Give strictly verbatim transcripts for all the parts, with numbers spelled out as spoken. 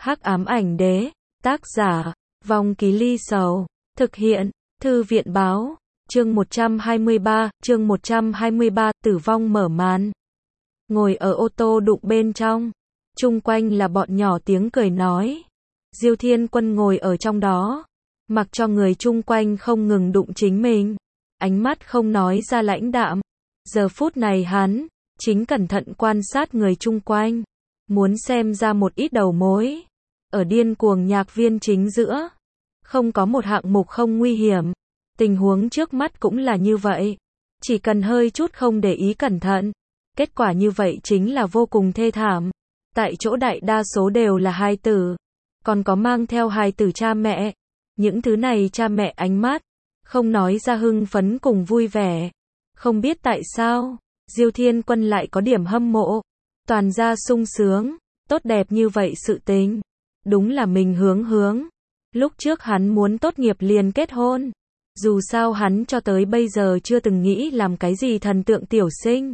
Hắc ám ảnh đế, tác giả, Vong Ký Ly Sầu, thực hiện, Thư viện báo, chương một trăm hai mươi ba, chương một trăm hai mươi ba, tử vong mở màn. Ngồi ở ô tô đụng bên trong, chung quanh là bọn nhỏ tiếng cười nói. Diêu Thiên Quân ngồi ở trong đó, mặc cho người chung quanh không ngừng đụng chính mình, ánh mắt không nói ra lãnh đạm. Giờ phút này hắn chính cẩn thận quan sát người chung quanh, muốn xem ra một ít đầu mối. Ở điên cuồng nhạc viên chính giữa, không có một hạng mục không nguy hiểm. Tình huống trước mắt cũng là như vậy, chỉ cần hơi chút không để ý cẩn thận, kết quả như vậy chính là vô cùng thê thảm. Tại chỗ đại đa số đều là hài tử, còn có mang theo hài tử cha mẹ. Những thứ này cha mẹ ánh mắt không nói ra hưng phấn cùng vui vẻ. Không biết tại sao, Diêu Thiên Quân lại có điểm hâm mộ. Toàn gia sung sướng, tốt đẹp như vậy sự tình. Đúng là mình hướng hướng. Lúc trước hắn muốn tốt nghiệp liền kết hôn. Dù sao hắn cho tới bây giờ chưa từng nghĩ làm cái gì thần tượng tiểu sinh.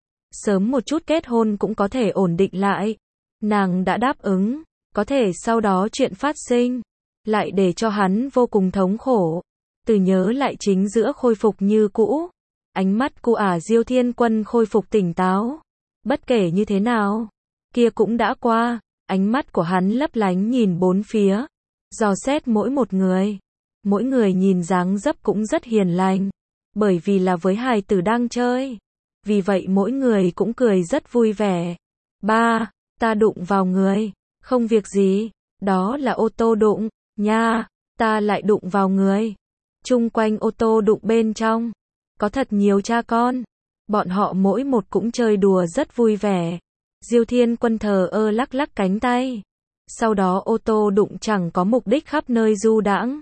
Sớm một chút kết hôn cũng có thể ổn định lại. Nàng đã đáp ứng, có thể sau đó chuyện phát sinh, lại để cho hắn vô cùng thống khổ. Từ nhớ lại chính giữa khôi phục như cũ. Ánh mắt của ả Diêu Thiên Quân khôi phục tỉnh táo. Bất kể như thế nào, kia cũng đã qua. Ánh mắt của hắn lấp lánh nhìn bốn phía, dò xét mỗi một người. Mỗi người nhìn dáng dấp cũng rất hiền lành, bởi vì là với hài tử đang chơi. Vì vậy mỗi người cũng cười rất vui vẻ. Ba, ta đụng vào người. Không việc gì, đó là ô tô đụng, nha, ta lại đụng vào người. Chung quanh ô tô đụng bên trong, có thật nhiều cha con. Bọn họ mỗi một cũng chơi đùa rất vui vẻ. Diêu Thiên Quân thờ ơ lắc lắc cánh tay. Sau đó ô tô đụng chẳng có mục đích khắp nơi du đãng.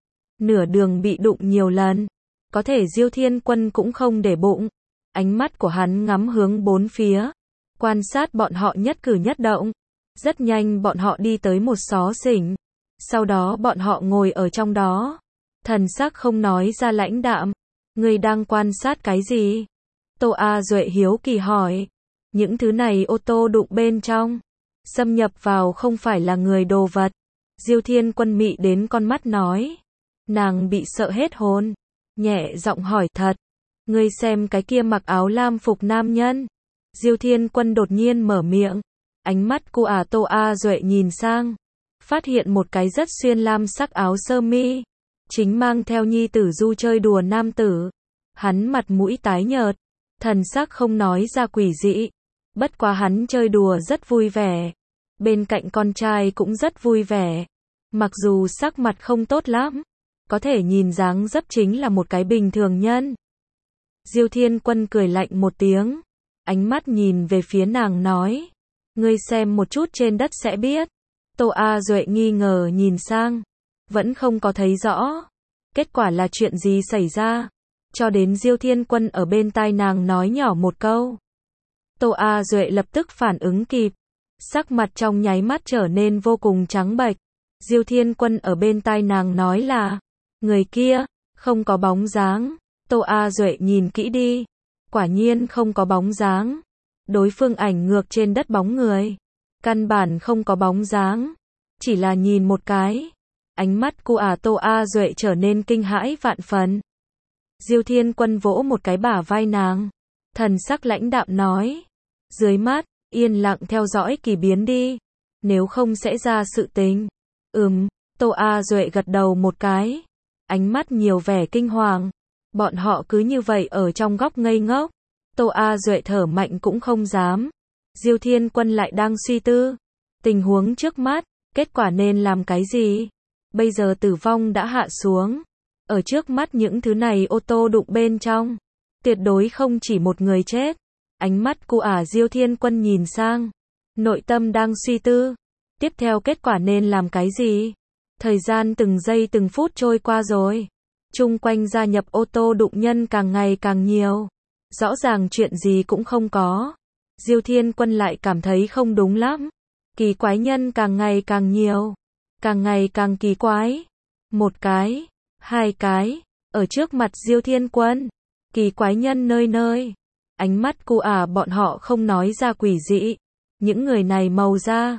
Nửa đường bị đụng nhiều lần, có thể Diêu Thiên Quân cũng không để bụng. Ánh mắt của hắn ngắm hướng bốn phía, quan sát bọn họ nhất cử nhất động. Rất nhanh bọn họ đi tới một xó xỉnh. Sau đó bọn họ ngồi ở trong đó. Thần sắc không nói ra lãnh đạm. Ngươi đang quan sát cái gì? Tô A Duệ hiếu kỳ hỏi. Những thứ này ô tô đụng bên trong, xâm nhập vào không phải là người đồ vật. Diêu Thiên Quân mị đến con mắt nói. Nàng bị sợ hết hồn, nhẹ giọng hỏi thật. Ngươi xem cái kia mặc áo lam phục nam nhân. Diêu Thiên Quân đột nhiên mở miệng. Ánh mắt của ả Tô A Duệ nhìn sang, phát hiện một cái rất xuyên lam sắc áo sơ mi, chính mang theo nhi tử du chơi đùa nam tử. Hắn mặt mũi tái nhợt, thần sắc không nói ra quỷ dị. Bất quá hắn chơi đùa rất vui vẻ. Bên cạnh con trai cũng rất vui vẻ. Mặc dù sắc mặt không tốt lắm, có thể nhìn dáng dấp chính là một cái bình thường nhân. Diêu Thiên Quân cười lạnh một tiếng, ánh mắt nhìn về phía nàng nói. Ngươi xem một chút trên đất sẽ biết. Tô A Duệ nghi ngờ nhìn sang, vẫn không có thấy rõ. Kết quả là chuyện gì xảy ra? Cho đến Diêu Thiên Quân ở bên tai nàng nói nhỏ một câu. Tô A Duệ lập tức phản ứng kịp. Sắc mặt trong nháy mắt trở nên vô cùng trắng bệch. Diêu Thiên Quân ở bên tai nàng nói là, người kia, không có bóng dáng. Tô A Duệ nhìn kỹ đi. Quả nhiên không có bóng dáng. Đối phương ảnh ngược trên đất bóng người. Căn bản không có bóng dáng. Chỉ là nhìn một cái. Ánh mắt của ả Tô A Duệ trở nên kinh hãi vạn phần. Diêu Thiên Quân vỗ một cái bả vai nàng. Thần sắc lãnh đạm nói. Dưới mắt, yên lặng theo dõi kỳ biến đi. Nếu không sẽ ra sự tình. Ừm, Tô A Duệ gật đầu một cái. Ánh mắt nhiều vẻ kinh hoàng. Bọn họ cứ như vậy ở trong góc ngây ngốc. Tô A Duệ thở mạnh cũng không dám. Diêu Thiên Quân lại đang suy tư. Tình huống trước mắt, kết quả nên làm cái gì? Bây giờ tử vong đã hạ xuống. Ở trước mắt những thứ này ô tô đụng bên trong. Tuyệt đối không chỉ một người chết. Ánh mắt của ả Diêu Thiên Quân nhìn sang. Nội tâm đang suy tư. Tiếp theo kết quả nên làm cái gì? Thời gian từng giây từng phút trôi qua rồi. Chung quanh gia nhập ô tô đụng nhân càng ngày càng nhiều. Rõ ràng chuyện gì cũng không có. Diêu Thiên Quân lại cảm thấy không đúng lắm. Kỳ quái nhân càng ngày càng nhiều. Càng ngày càng kỳ quái. Một cái, hai cái, ở trước mặt Diêu Thiên Quân. Kỳ quái nhân nơi nơi. Ánh mắt của ả bọn họ không nói ra quỷ dị. Những người này màu da,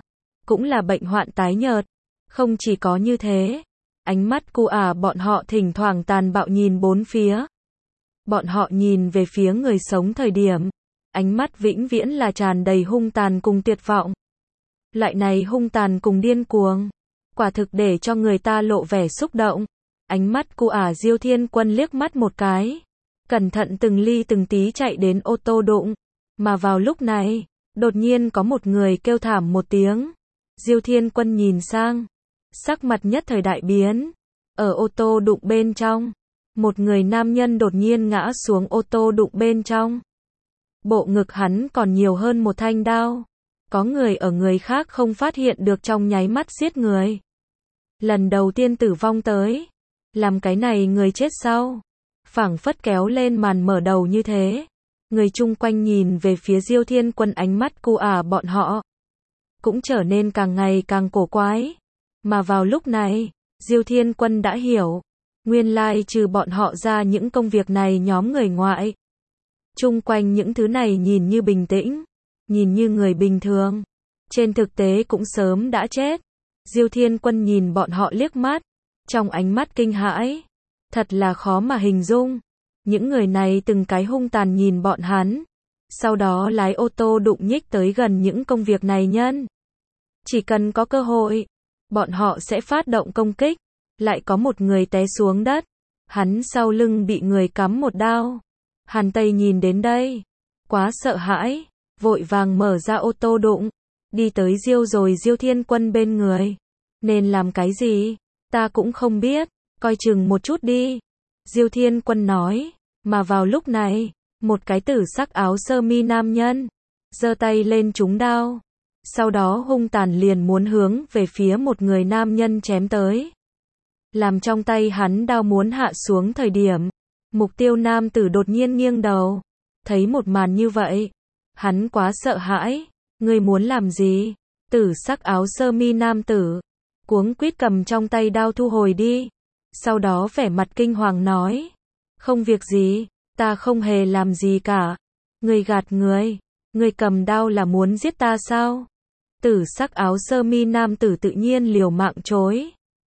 cũng là bệnh hoạn tái nhợt. Không chỉ có như thế, ánh mắt cu ả bọn họ thỉnh thoảng tàn bạo nhìn bốn phía. Bọn họ nhìn về phía người sống thời điểm, ánh mắt vĩnh viễn là tràn đầy hung tàn cùng tuyệt vọng. Loại này hung tàn cùng điên cuồng, quả thực để cho người ta lộ vẻ xúc động. Ánh mắt cu ả Diêu Thiên Quân liếc mắt một cái, cẩn thận từng ly từng tí chạy đến ô tô đụng. Mà vào lúc này, đột nhiên có một người kêu thảm một tiếng. Diêu Thiên Quân nhìn sang, sắc mặt nhất thời đại biến. Ở ô tô đụng bên trong, một người nam nhân đột nhiên ngã xuống ô tô đụng bên trong. Bộ ngực hắn còn nhiều hơn một thanh đao. Có người ở người khác không phát hiện được trong nháy mắt giết người. Lần đầu tiên tử vong tới, làm cái này người chết sau, phảng phất kéo lên màn mở đầu như thế. Người chung quanh nhìn về phía Diêu Thiên Quân, ánh mắt cu ả bọn họ cũng trở nên càng ngày càng cổ quái. Mà vào lúc này, Diêu Thiên Quân đã hiểu, nguyên lai trừ bọn họ ra những công việc này nhóm người ngoại. Chung quanh những thứ này nhìn như bình tĩnh, nhìn như người bình thường, trên thực tế cũng sớm đã chết. Diêu Thiên Quân nhìn bọn họ liếc mắt, trong ánh mắt kinh hãi, thật là khó mà hình dung. Những người này từng cái hung tàn nhìn bọn hắn, sau đó lái ô tô đụng nhích tới gần những công việc này nhân. Chỉ cần có cơ hội, bọn họ sẽ phát động công kích. Lại có một người té xuống đất, hắn sau lưng bị người cắm một đao. Hàn Tây nhìn đến đây, quá sợ hãi, vội vàng mở ra ô tô đụng, đi tới Diêu rồi Diêu Thiên Quân bên người. Nên làm cái gì, ta cũng không biết, coi chừng một chút đi. Diêu Thiên Quân nói, mà vào lúc này, một cái tử sắc áo sơ mi nam nhân, giơ tay lên trúng đao. Sau đó hung tàn liền muốn hướng về phía một người nam nhân chém tới. Làm trong tay hắn đao muốn hạ xuống thời điểm, mục tiêu nam tử đột nhiên nghiêng đầu. Thấy một màn như vậy, hắn quá sợ hãi. Ngươi muốn làm gì? Tử sắc áo sơ mi nam tử cuống quýt cầm trong tay đao thu hồi đi. Sau đó vẻ mặt kinh hoàng nói, không việc gì, ta không hề làm gì cả. Ngươi gạt người, ngươi cầm đao là muốn giết ta sao? Tử sắc áo sơ mi nam tử tự nhiên liều mạng chối.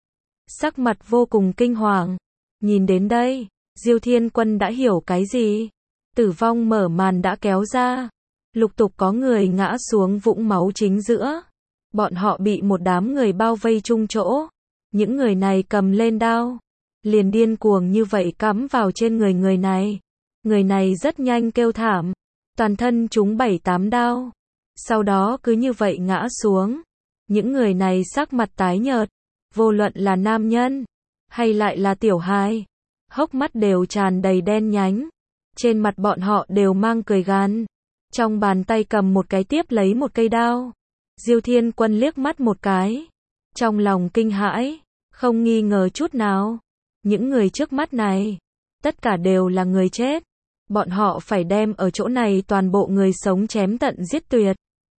Sắc mặt vô cùng kinh hoàng. Nhìn đến đây, Diêu Thiên Quân đã hiểu cái gì. Tử vong mở màn đã kéo ra. Lục tục có người ngã xuống vũng máu chính giữa. Bọn họ bị một đám người bao vây chung chỗ. Những người này cầm lên đao, liền điên cuồng như vậy cắm vào trên người người này. Người này rất nhanh kêu thảm, toàn thân trúng bảy tám đao. Sau đó cứ như vậy ngã xuống. Những người này sắc mặt tái nhợt, vô luận là nam nhân hay lại là tiểu hài, hốc mắt đều tràn đầy đen nhánh. Trên mặt bọn họ đều mang cười gằn, trong bàn tay cầm một cái tiếp lấy một cây đao. Diêu Thiên Quân liếc mắt một cái, trong lòng kinh hãi, không nghi ngờ chút nào. Những người trước mắt này, tất cả đều là người chết. Bọn họ phải đem ở chỗ này toàn bộ người sống chém tận giết tuyệt.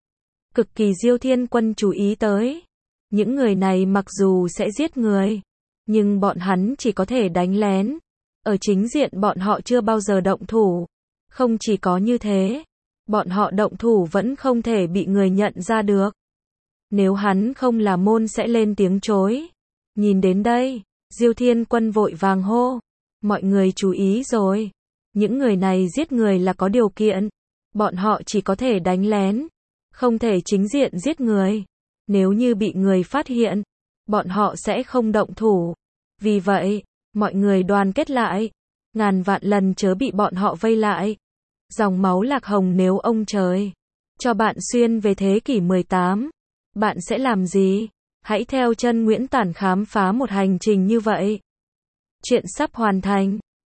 Cực kỳ Diêu Thiên Quân chú ý tới. Những người này mặc dù sẽ giết người, nhưng bọn hắn chỉ có thể đánh lén. Ở chính diện bọn họ chưa bao giờ động thủ. Không chỉ có như thế, bọn họ động thủ vẫn không thể bị người nhận ra được. Nếu hắn không là môn sẽ lên tiếng chối. Nhìn đến đây, Diêu Thiên Quân vội vàng hô, mọi người chú ý rồi. Những người này giết người là có điều kiện. Bọn họ chỉ có thể đánh lén, không thể chính diện giết người. Nếu như bị người phát hiện, bọn họ sẽ không động thủ. Vì vậy, mọi người đoàn kết lại, ngàn vạn lần chớ bị bọn họ vây lại. Dòng máu lạc hồng, nếu ông trời cho bạn xuyên về thế kỷ mười tám, bạn sẽ làm gì? Hãy theo chân Nguyễn Tản khám phá một hành trình như vậy. Chuyện sắp hoàn thành.